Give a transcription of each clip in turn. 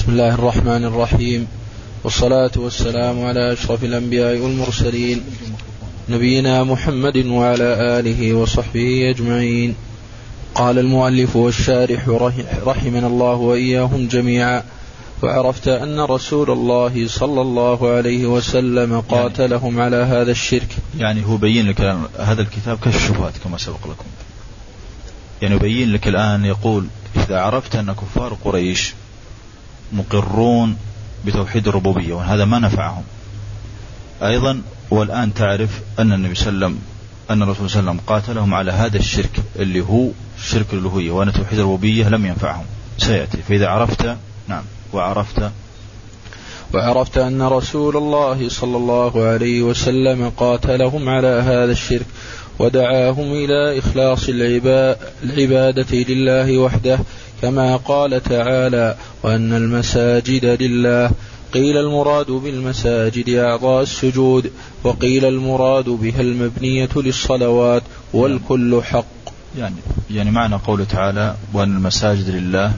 بسم الله الرحمن الرحيم، والصلاة والسلام على أشرف الأنبياء والمرسلين نبينا محمد وعلى آله وصحبه أجمعين. قال المؤلف والشارح رحمنا الله وإياهم جميعا: وعرفت أن رسول الله صلى الله عليه وسلم قاتلهم على هذا الشرك. يعني هو بين لك هذا الكتاب كالشبهات كما سبق لكم، يعني يبين لك الآن يقول: إذا عرفت أن كفار قريش مقرون بتوحيد الربوبية وهذا ما نفعهم أيضا، والآن تعرف أن النبي صلى الله عليه وسلم أن الرسول صلى الله عليه وسلم قاتلهم على هذا الشرك اللي هو شرك الألوهية، وأن توحيد الربوبية لم ينفعهم سيأتي. فإذا عرفت وعرفت أن رسول الله صلى الله عليه وسلم قاتلهم على هذا الشرك ودعاهم إلى إخلاص العبادة لله وحده، كما قال تعالى: وأن المساجد لله. قيل المراد بالمساجد أعضاء السجود، وقيل المراد بها المبنية للصلوات، والكل حق. يعني معنى قوله تعالى: وأن المساجد لله،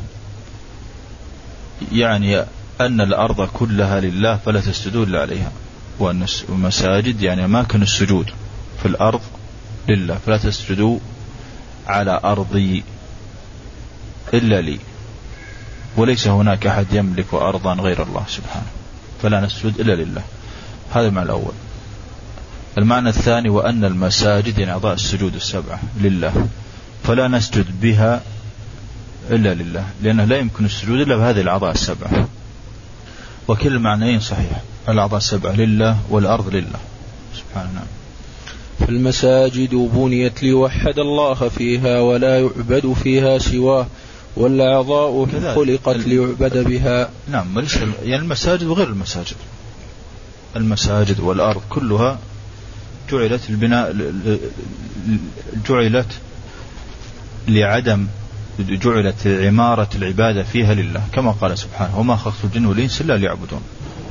يعني أن الأرض كلها لله فلا تسجدوا إلا عليها، وأن المساجد يعني أماكن السجود في الأرض لله فلا تسجدوا على أرضي إلا لي، وليس هناك أحد يملك أرضا غير الله سبحانه فلا نسجد إلا لله. هذا المعنى الأول. المعنى الثاني: وأن المساجد يعني أعضاء السجود السبعة لله فلا نسجد بها إلا لله، لأنه لا يمكن السجود إلا بهذه الأعضاء السبعة. وكل المعنيين صحيح، الأعضاء السبعة لله والأرض لله سبحانه. فالمساجد بنيت ليوحد الله فيها ولا يعبد فيها سواه، والأعضاء خلقت ليعبد بها. نعم، يعني المساجد وغير المساجد، المساجد والأرض كلها جعلت جعلت عمارة العبادة فيها لله، كما قال سبحانه: وما خلقت الجن والإنس إلا ليعبدون.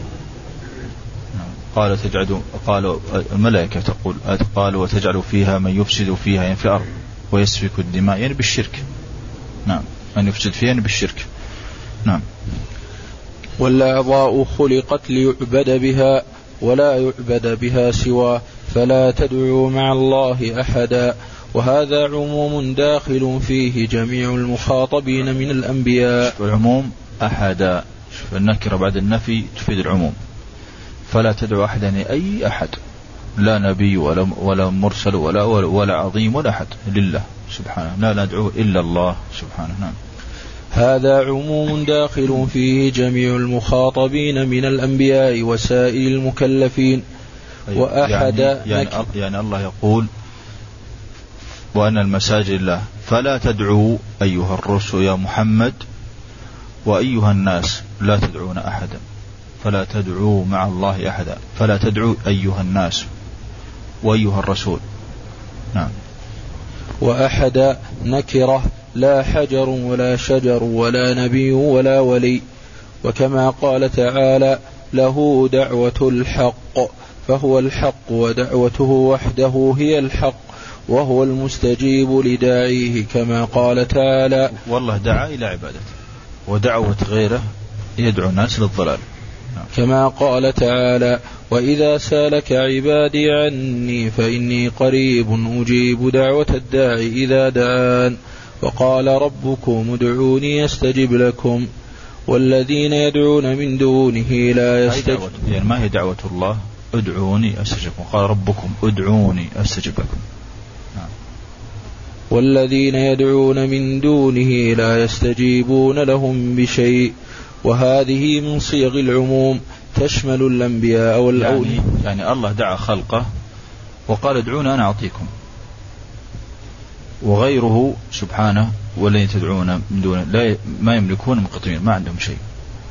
قالوا الملائكة تقول: قالوا وتجعلوا فيها من يفسد فيها يعني في الأرض ويسفك الدماء يعني بالشرك. نعم، من يفسد فيها يعني بالشرك. نعم. والأعضاء خلقت ليعبد بها ولا يعبد بها سواه، فلا تدعوا مع الله أحدا. وهذا عموم داخل فيه جميع المخاطبين من الأنبياء. العموم أحدا، النكرة بعد النفي تفيد العموم. فلا تدعو أحدا أي أحد، لا نبي ولا مرسل ولا عظيم ولا أحد، لله سبحانه، لا ندعو إلا الله سبحانه. نعم. هذا عموم داخل فيه جميع المخاطبين من الأنبياء وسائر المكلفين. وأحد يعني الله يقول: وأن المساجد لله فلا تدعوا أيها الرسل يا محمد وأيها الناس لا تدعون أحدا، فلا تدعوا مع الله أحدا، فلا تدعوا أيها الناس وأيها الرسول. نعم. وأحد نكرة، لا حجر ولا شجر ولا نبي ولا ولي. وكما قال تعالى: له دعوة الحق، فهو الحق ودعوته وحده هي الحق، وهو المستجيب لداعيه، كما قال تعالى: والله دعا إلى عبادته، ودعوة غيره يدعو الناس للضلال. كما قال تعالى: وإذا سالك عبادي عني فإني قريب أجيب دعوة الداعي إذا دعان. وقال ربكم ادعوني أستجب لكم. والذين يدعون من دونه لا يستجب. يعني ما هي دعوة الله ادعوني أستجب لكم، قال ربكم ادعوني أستجب لكم. والذين يدعون من دونه لا يستجيبون لهم بشيء. وهذه من صيغ العموم تشمل الأنبياء والأولياء. يعني الله دعا خلقه وقال ادعونا أنا أعطيكم، وغيره سبحانه والذين تدعون من دونه ما يملكون مقطعين، ما عندهم شيء.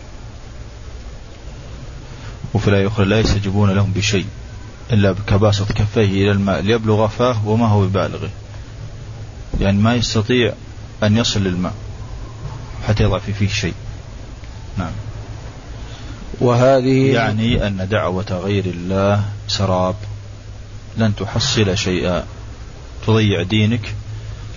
وفي الآية الأخرى: لا يستجيبون لهم بشيء إلا كباسط كفيه إلى الماء ليبلغ فاه وما هو ببالغه، يعني ما يستطيع أن يصل للماء حتى يضع فيه شيء. نعم. وهذه يعني أن دعوة غير الله سراب، لن تحصل شيئا، تضيع دينك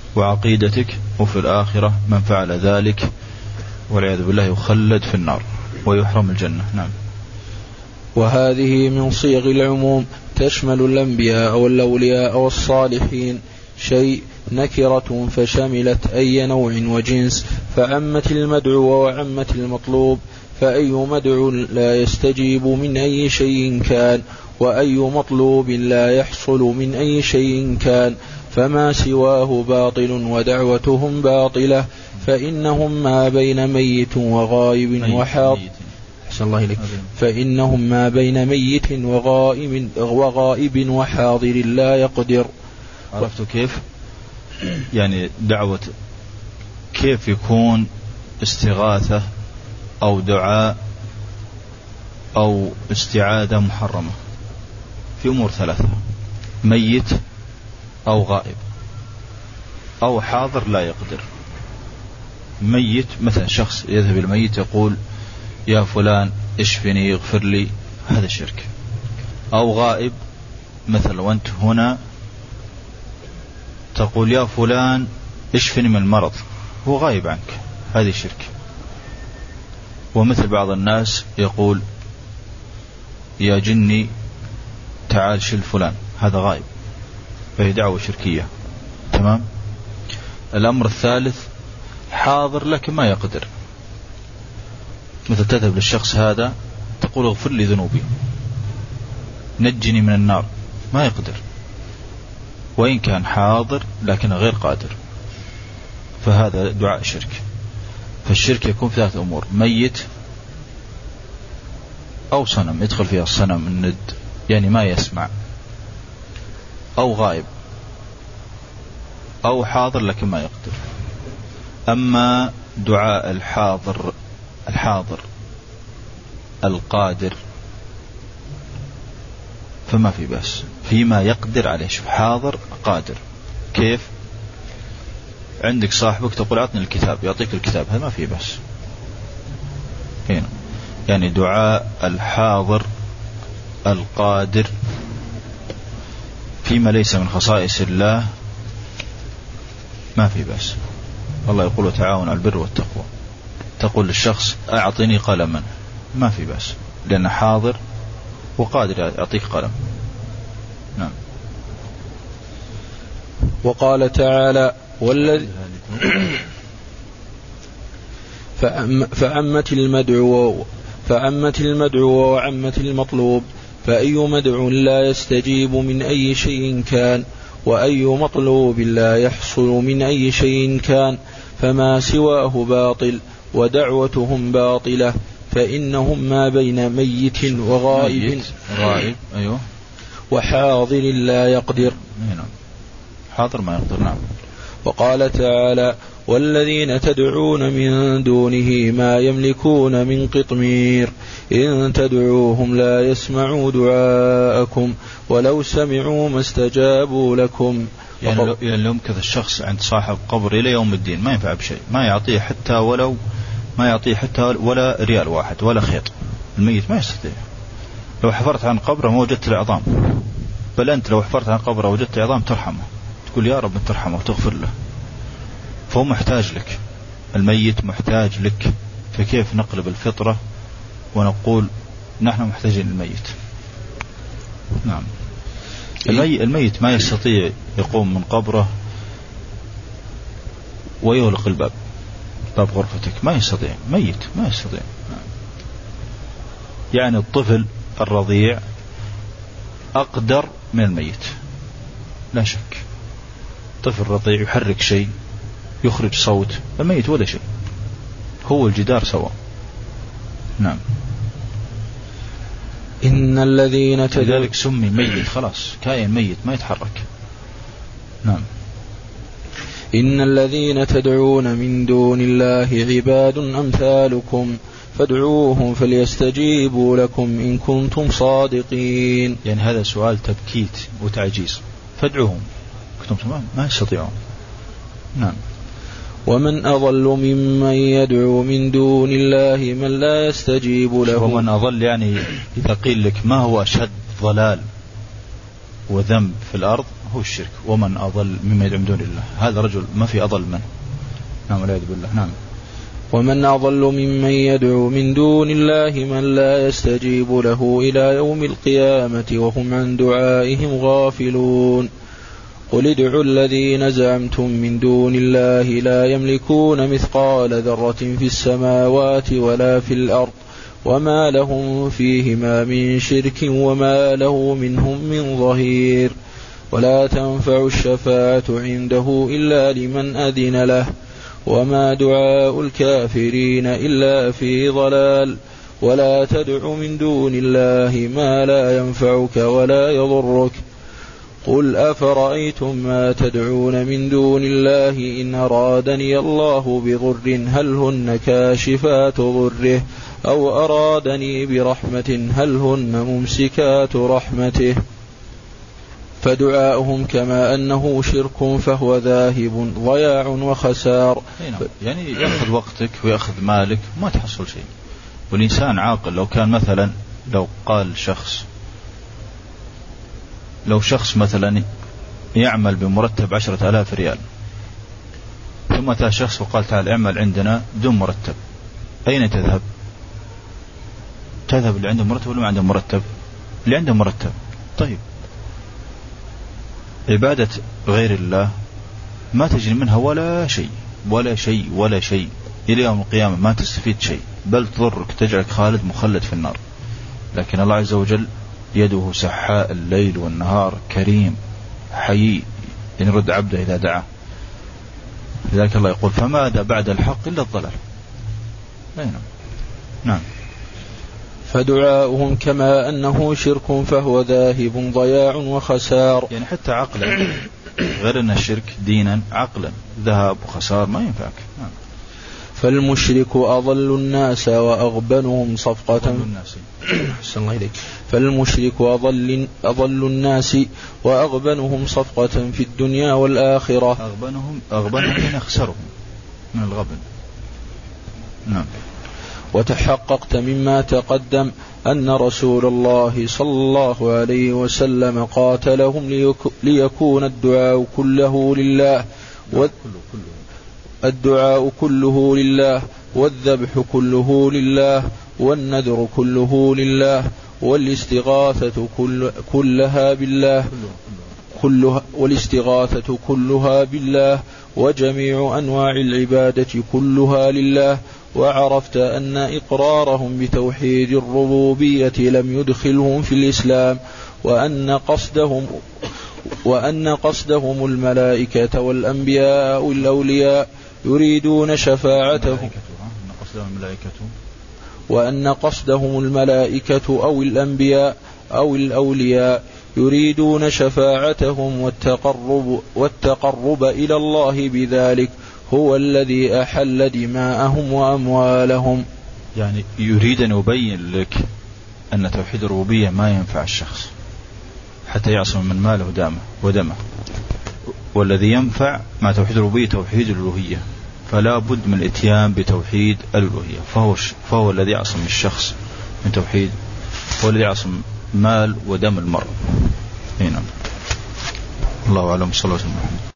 وعقيدتك، وفي الآخرة من فعل ذلك والعياذ بالله يخلد في النار. ويحرم الجنة. نعم. وهذه من صيغ العموم تشمل الأنبياء والأولياء والصالحين، شيء نكرة فشملت أي نوع وجنس، فعمت المدعو وعمت المطلوب، فأي مدعو لا يستجيب من أي شيء كان، وأي مطلوب لا يحصل من أي شيء كان، فما سواه باطل ودعوتهم باطلة، فإنهم ما بين ميت وغائب وحاضر. الله إليك. فإنهم ما بين ميت وغائب وحاضر لا يقدر. عرفتوا كيف؟ يعني دعوة كيف يكون استغاثة أو دعاء أو استعاذة محرمة في أمور ثلاثة: ميت أو غائب أو حاضر لا يقدر. ميت مثلا شخص يذهب الميت يقول يا فلان اشفني اغفر لي، هذا شرك. أو غائب مثلا وأنت هنا تقول يا فلان اشفني من المرض، هو غائب عنك، هذه شرك. ومثل بعض الناس يقول يا جني تعال شل فلان، هذا غائب، فهي دعوة شركية. تمام. الأمر الثالث حاضر لكن ما يقدر، مثل تذهب للشخص هذا تقول اغفر لي ذنوبي، نجني من النار، ما يقدر، وإن كان حاضر لكن غير قادر، فهذا دعاء شرك. فالشرك يكون في ثلاث أمور: ميت أو صنم يدخل فيها الصنم الند يعني ما يسمع، أو غائب، أو حاضر لكن ما يقدر. أما دعاء الحاضر القادر فما في بأس فيما يقدر عليه. شوف، حاضر قادر، كيف؟ عندك صاحبك تقول أعطني الكتاب، يعطيك الكتاب، هذا ما في بأس هنا. يعني دعاء الحاضر القادر فيما ليس من خصائص الله ما في بأس. الله يقول تعاون على البر والتقوى، تقول للشخص أعطني قلما، ما في بأس، لأنه حاضر وقادر يعطيك قلم. نعم. وقال تعالى والذي فعمت المدعو وعمت المطلوب، فأي مدعو لا يستجيب من أي شيء كان، وأي مطلوب لا يحصل من أي شيء كان، فما سواه باطل ودعوتهم باطلة، فإنهم ما بين ميت وغائب أيوه وحاضر لا يقدر. حاضر ما يقدر. نعم. وقال تعالى والذين تدعون من دونه ما يملكون من قطمير، إن تدعوهم لا يسمعوا دعاءكم ولو سمعوا ما استجابوا لكم. يعني لو مكث الشخص عند صاحب قبر إلى يوم الدين ما ينفع بشيء، ما يعطيه حتى ولا ريال واحد ولا خيط، الميت ما يستطيع. لو حفرت عن قبره ما وجدت العظام، بل أنت لو حفرت عن قبره وجدت عظام ترحمه، تقول يا رب ترحمه وتغفر له، فهو محتاج لك، الميت محتاج لك. فكيف نقلب الفطرة ونقول نحن محتاجين للميت؟ نعم. الميت ما يستطيع يقوم من قبره ويغلق الباب، باب غرفتك، ما يستطيع، ميت ما يستطيع. يعني الطفل الرضيع أقدر من الميت لا شك. طفل رضيع يحرك شيء، يخرج صوت، الميت ولا شيء، هو الجدار سواء. نعم. إن الذين لذلك سمي ميت، خلاص كائن ميت ما يتحرك. نعم. إن الذين تدعون من دون الله عباد أمثالكم فادعوهم فليستجيبوا لكم إن كنتم صادقين. يعني هذا سؤال تبكيت وتعجيز، فادعوهم كنتم ما يستطيعون. نعم. ومن أضل ممن يدعو من دون الله من لا يستجيب له. ومن أضل يعني إذا قيل لك ما هو أشد ضلال وذنب في الأرض هو الشرك. ومن أضل ممن يدعو من دون الله، هذا رجل ما في أضل منه. نعم والعياذ بالله. نعم. ومن أضل ممن يدعو من دون الله من لا يستجيب له إلى يوم القيامة وهم عن دعائهم غافلون. قل ادعوا الذين زعمتم من دون الله لا يملكون مثقال ذرة في السماوات ولا في الأرض وما لهم فيهما من شرك وما له منهم من ظهير. ولا تنفع الشفاعة عنده إلا لمن أذن له وما دعاء الكافرين إلا في ضلال. ولا تدع من دون الله ما لا ينفعك ولا يضرك. قل أفرأيتم ما تدعون من دون الله إن أرادني الله بضر هل هن كاشفات ضره أو أرادني برحمة هل هن ممسكات رحمته. فدعاؤهم كما أنه شرك فهو ذاهب ضياع وخسار. يعني يأخذ وقتك ويأخذ مالك ما تحصل شيء. والإنسان عاقل لو كان مثلا لو شخص مثلا يعمل بمرتب 10,000 ريال ثم أتى شخص وقال تعال اعمل عندنا بدون مرتب، أين تذهب؟ تذهب اللي عنده مرتب ولا ما عنده مرتب؟ اللي عنده مرتب. طيب عبادة غير الله ما تجري منها ولا شيء إلى يوم القيامة، ما تستفيد شيء بل تضرك تجعلك خالد مخلد في النار. لكن الله عز وجل يده سحاء الليل والنهار، كريم حيي يرد عبده إذا دعا. لذلك الله يقول فماذا بعد الحق إلا الضلال. نعم. فدعاؤهم كما أنه شرك فهو ذاهب ضياع وخسار. يعني حتى عقلا غير أن الشرك دينا عقلا ذهاب وخسار ما ينفعك. فالمشرك أضل الناس وأغبنهم صفقة. فالمشرك أضل الناس وأغبنهم صفقة في الدنيا والآخرة. أغبنهم يخسرهم من الغبن. نعم. وتحققت مما تقدم أن رسول الله صلى الله عليه وسلم قاتلهم ليكون الدعاء كله لله الدعاء كله لله والذبح كله لله والنذر كله لله والاستغاثة كلها بالله وجميع أنواع العبادة كلها لله. وعرفت أن إقرارهم بتوحيد الربوبية لم يدخلهم في الإسلام وأن قصدهم الملائكة والأنبياء والأولياء يريدون شفاعتهم وأن قصدهم الملائكة أو الأنبياء أو الأولياء يريدون شفاعتهم والتقرب إلى الله بذلك هو الذي أحل دماءهم وأموالهم. يعني يريد أن يبين لك أن توحيد الربوبية ما ينفع الشخص حتى يعصم من ماله ودمه، والذي ينفع مع توحيد الربوبية توحيد الألوهية، فلا بد من الاتيان بتوحيد الألوهية. فهو الذي يعصم الشخص من توحيد، هو الذي يعصم مال ودم المرء. هنا الله أعلم. صلى الله عليه وسلم.